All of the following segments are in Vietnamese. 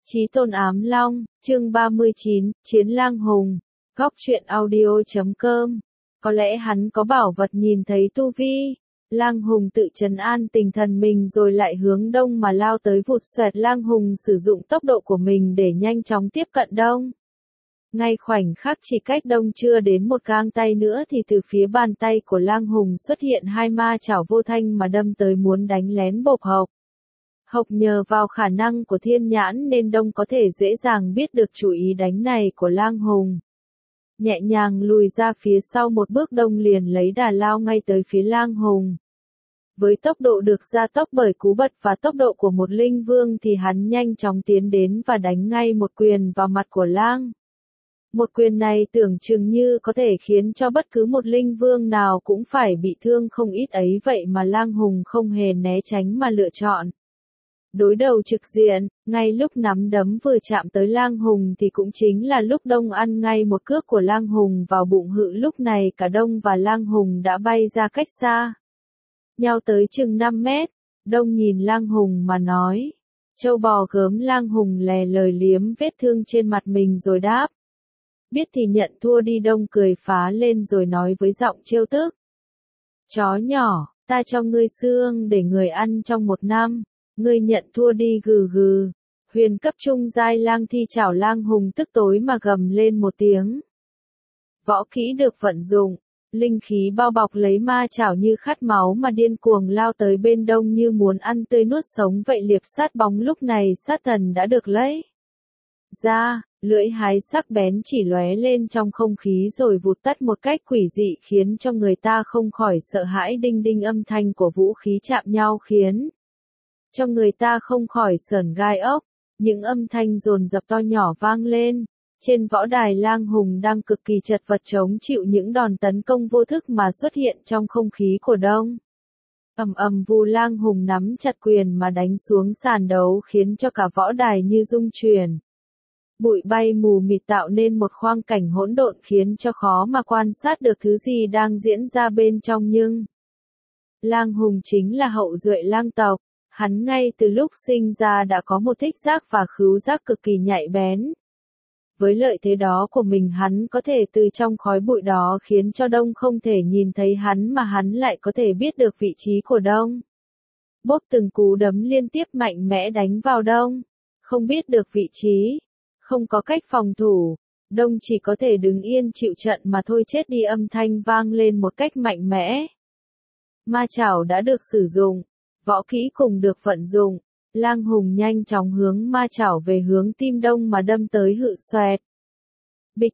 Chí tôn ám long, chương 39, Chiến lang hùng, góc truyện audio.com. Có lẽ hắn có bảo vật nhìn thấy tu vi. Lang hùng tự trấn an tinh thần mình rồi lại hướng đông mà lao tới vụt xoẹt. Lang hùng sử dụng tốc độ của mình để nhanh chóng tiếp cận đông. Ngay khoảnh khắc chỉ cách đông chưa đến một gang tay nữa thì từ phía bàn tay của lang hùng xuất hiện hai ma chảo vô thanh mà đâm tới muốn đánh lén bộp Hộc. Hộc nhờ vào khả năng của thiên nhãn nên đông có thể dễ dàng biết được chủ ý đánh này của lang hùng. Nhẹ nhàng lùi ra phía sau một bước, đông liền lấy đà lao ngay tới phía lang hùng. Với tốc độ được gia tốc bởi cú bật và tốc độ của một linh vương thì hắn nhanh chóng tiến đến và đánh ngay một quyền vào mặt của lang. Một quyền này tưởng chừng như có thể khiến cho bất cứ một linh vương nào cũng phải bị thương không ít ấy, vậy mà lang hùng không hề né tránh mà lựa chọn đối đầu trực diện. Ngay lúc nắm đấm vừa chạm tới lang hùng thì cũng chính là lúc đông ăn ngay một cước của lang hùng vào bụng hự. Lúc này cả đông và lang hùng đã bay ra cách xa nhau tới chừng 5 mét. Đông nhìn lang hùng mà nói, trâu bò gớm. Lang hùng lè lời liếm vết thương trên mặt mình rồi đáp, biết thì nhận thua đi. Đông cười phá lên rồi nói với giọng trêu tức, chó nhỏ, ta cho ngươi xương để người ăn trong 1 năm. Ngươi nhận thua đi gừ gừ. Huyền cấp trung giai lang thi chảo. Lang hùng tức tối mà gầm lên một tiếng. Võ kỹ được vận dụng, linh khí bao bọc lấy ma chảo như khát máu mà điên cuồng lao tới bên đông như muốn ăn tươi nuốt sống vậy. Liệp sát bóng lúc này sát thần đã được lấy ra, lưỡi hái sắc bén chỉ lóe lên trong không khí rồi vụt tắt một cách quỷ dị khiến cho người ta không khỏi sợ hãi. Đinh đinh âm thanh của vũ khí chạm nhau khiến cho người ta không khỏi sởn gai ốc. Những âm thanh dồn dập to nhỏ vang lên. Trên võ đài lang hùng đang cực kỳ chật vật chống chịu những đòn tấn công vô thức mà xuất hiện trong không khí của đông. Ầm ầm vù, lang hùng nắm chặt quyền mà đánh xuống sàn đấu khiến cho cả võ đài như rung chuyển. Bụi bay mù mịt tạo nên một khoang cảnh hỗn độn khiến cho khó mà quan sát được thứ gì đang diễn ra bên trong. Nhưng lang hùng chính là hậu duệ lang tộc. Hắn ngay từ lúc sinh ra đã có một thích giác và khứu giác cực kỳ nhạy bén. Với lợi thế đó của mình, hắn có thể từ trong khói bụi đó khiến cho đông không thể nhìn thấy hắn mà hắn lại có thể biết được vị trí của đông. Bốp từng cú đấm liên tiếp mạnh mẽ đánh vào đông. Không biết được vị trí, không có cách phòng thủ, đông chỉ có thể đứng yên chịu trận mà thôi. Chết đi. Âm thanh vang lên một cách mạnh mẽ. Ma chảo đã được sử dụng. Võ kỹ cùng được vận dụng. Lang hùng nhanh chóng hướng ma chảo về hướng tim đông mà đâm tới hự xoẹt. Bịch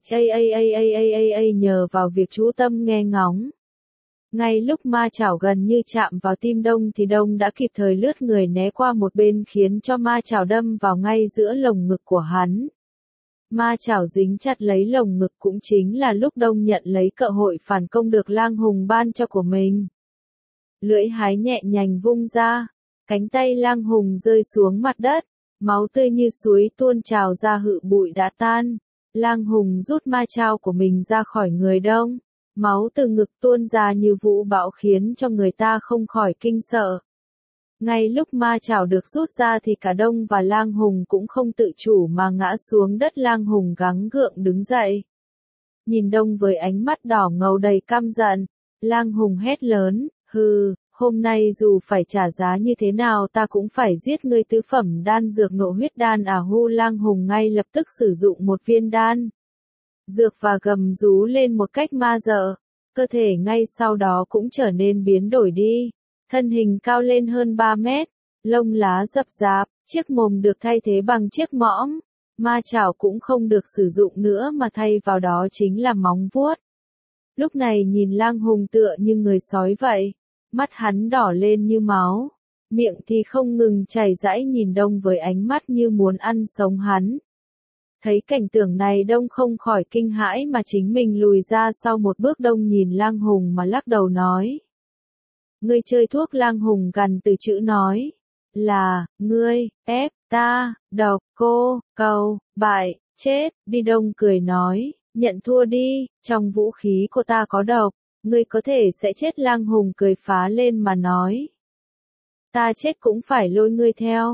nhờ vào việc chú tâm nghe ngóng. Ngay lúc ma chảo gần như chạm vào tim đông thì đông đã kịp thời lướt người né qua một bên khiến cho ma chảo đâm vào ngay giữa lồng ngực của hắn. Ma chảo dính chặt lấy lồng ngực, cũng chính là lúc đông nhận lấy cơ hội phản công được lang hùng ban cho của mình. Lưỡi hái nhẹ nhàng vung ra, cánh tay lang hùng rơi xuống mặt đất, máu tươi như suối tuôn trào ra. Hự bụi đã tan, lang hùng rút ma chảo của mình ra khỏi người đông, máu từ ngực tuôn ra như vũ bão khiến cho người ta không khỏi kinh sợ. Ngay lúc ma chảo được rút ra thì cả đông và lang hùng cũng không tự chủ mà ngã xuống đất. Lang hùng gắng gượng đứng dậy, nhìn đông với ánh mắt đỏ ngầu đầy căm giận. Lang hùng hét lớn, hừ, hôm nay dù phải trả giá như thế nào ta cũng phải giết ngươi. Tứ phẩm đan dược nộ huyết đan à hu. Lang hùng ngay lập tức sử dụng một viên đan dược và gầm rú lên một cách ma dợ. Cơ thể ngay sau đó cũng trở nên biến đổi đi. Thân hình cao lên hơn 3 mét, lông lá rậm rạp, chiếc mồm được thay thế bằng chiếc mõm. Ma chảo cũng không được sử dụng nữa mà thay vào đó chính là móng vuốt. Lúc này nhìn lang hùng tựa như người sói vậy. Mắt hắn đỏ lên như máu, miệng thì không ngừng chảy rãi nhìn đông với ánh mắt như muốn ăn sống hắn. Thấy cảnh tượng này đông không khỏi kinh hãi mà chính mình lùi ra sau một bước. Đông nhìn lang hùng mà lắc đầu nói, ngươi chơi thuốc. Lang hùng gằn từ chữ nói, là, ngươi, ép, ta, độc, cô, cầu, bại, chết, đi. Đông cười nói, nhận thua đi, trong vũ khí của ta có độc. Ngươi có thể sẽ chết. Lang hùng cười phá lên mà nói, ta chết cũng phải lôi ngươi theo.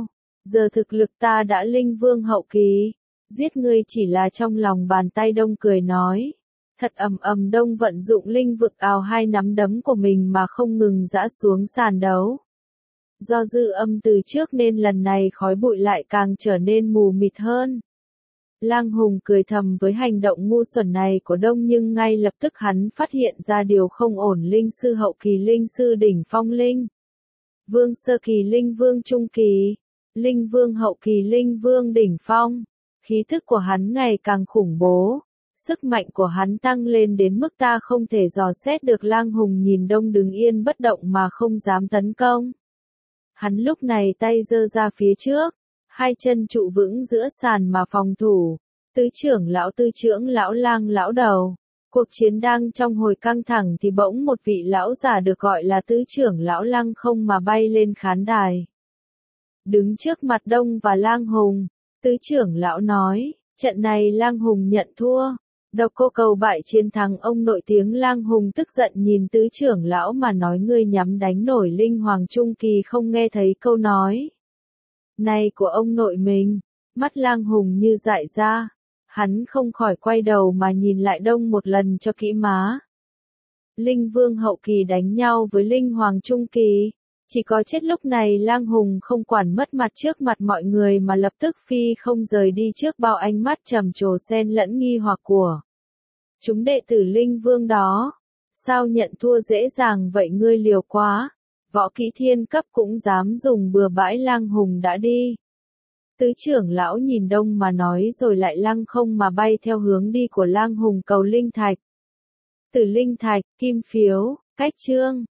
Giờ thực lực ta đã linh vương hậu kỳ, giết ngươi chỉ là trong lòng bàn tay. Đông cười nói. Thật Đông vận dụng linh vực ào hai nắm đấm của mình mà không ngừng giã xuống sàn đấu. Do dư âm từ trước nên lần này khói bụi lại càng trở nên mù mịt hơn. Lang Hùng cười thầm với hành động ngu xuẩn này của Đông, nhưng ngay lập tức hắn phát hiện ra điều không ổn. Linh sư hậu kỳ, linh sư đỉnh phong, linh vương sơ kỳ, linh vương trung kỳ, linh vương hậu kỳ, linh vương đỉnh phong. Khí thức của hắn ngày càng khủng bố. Sức mạnh của hắn tăng lên đến mức ta không thể dò xét được. Lang Hùng nhìn Đông đứng yên bất động mà không dám tấn công. Hắn lúc này tay giơ ra phía trước, hai chân trụ vững giữa sàn mà phòng thủ. Tứ trưởng lão Lang lão đầu. Cuộc chiến đang trong hồi căng thẳng thì bỗng một vị lão già được gọi là tứ trưởng lão Lăng Không mà bay lên khán đài. Đứng trước mặt Đông và Lang Hùng, tứ trưởng lão nói, trận này Lang Hùng nhận thua. Độc Cô Cầu bại chiến thắng ông nội tiếng. Lang Hùng tức giận nhìn tứ trưởng lão mà nói, ngươi nhắm đánh nổi linh hoàng trung kỳ không nghe thấy câu nói này của ông nội mình. Mắt Lang Hùng như dại ra, hắn không khỏi quay đầu mà nhìn lại Đông một lần cho kỹ má. Linh vương hậu kỳ đánh nhau với linh hoàng trung kỳ, chỉ có chết lúc này. Lang Hùng không quản mất mặt trước mặt mọi người mà lập tức phi không rời đi trước bao ánh mắt trầm trồ xen lẫn nghi hoặc của chúng đệ tử linh vương đó. Sao nhận thua dễ dàng vậy, ngươi liều quá, võ kỹ thiên cấp cũng dám dùng bừa bãi. Lang Hùng đã đi. Tứ trưởng lão nhìn Đông mà nói rồi lại lăng không mà bay theo hướng đi của Lang Hùng. Cầu linh thạch, tử linh thạch, kim phiếu, cách chương.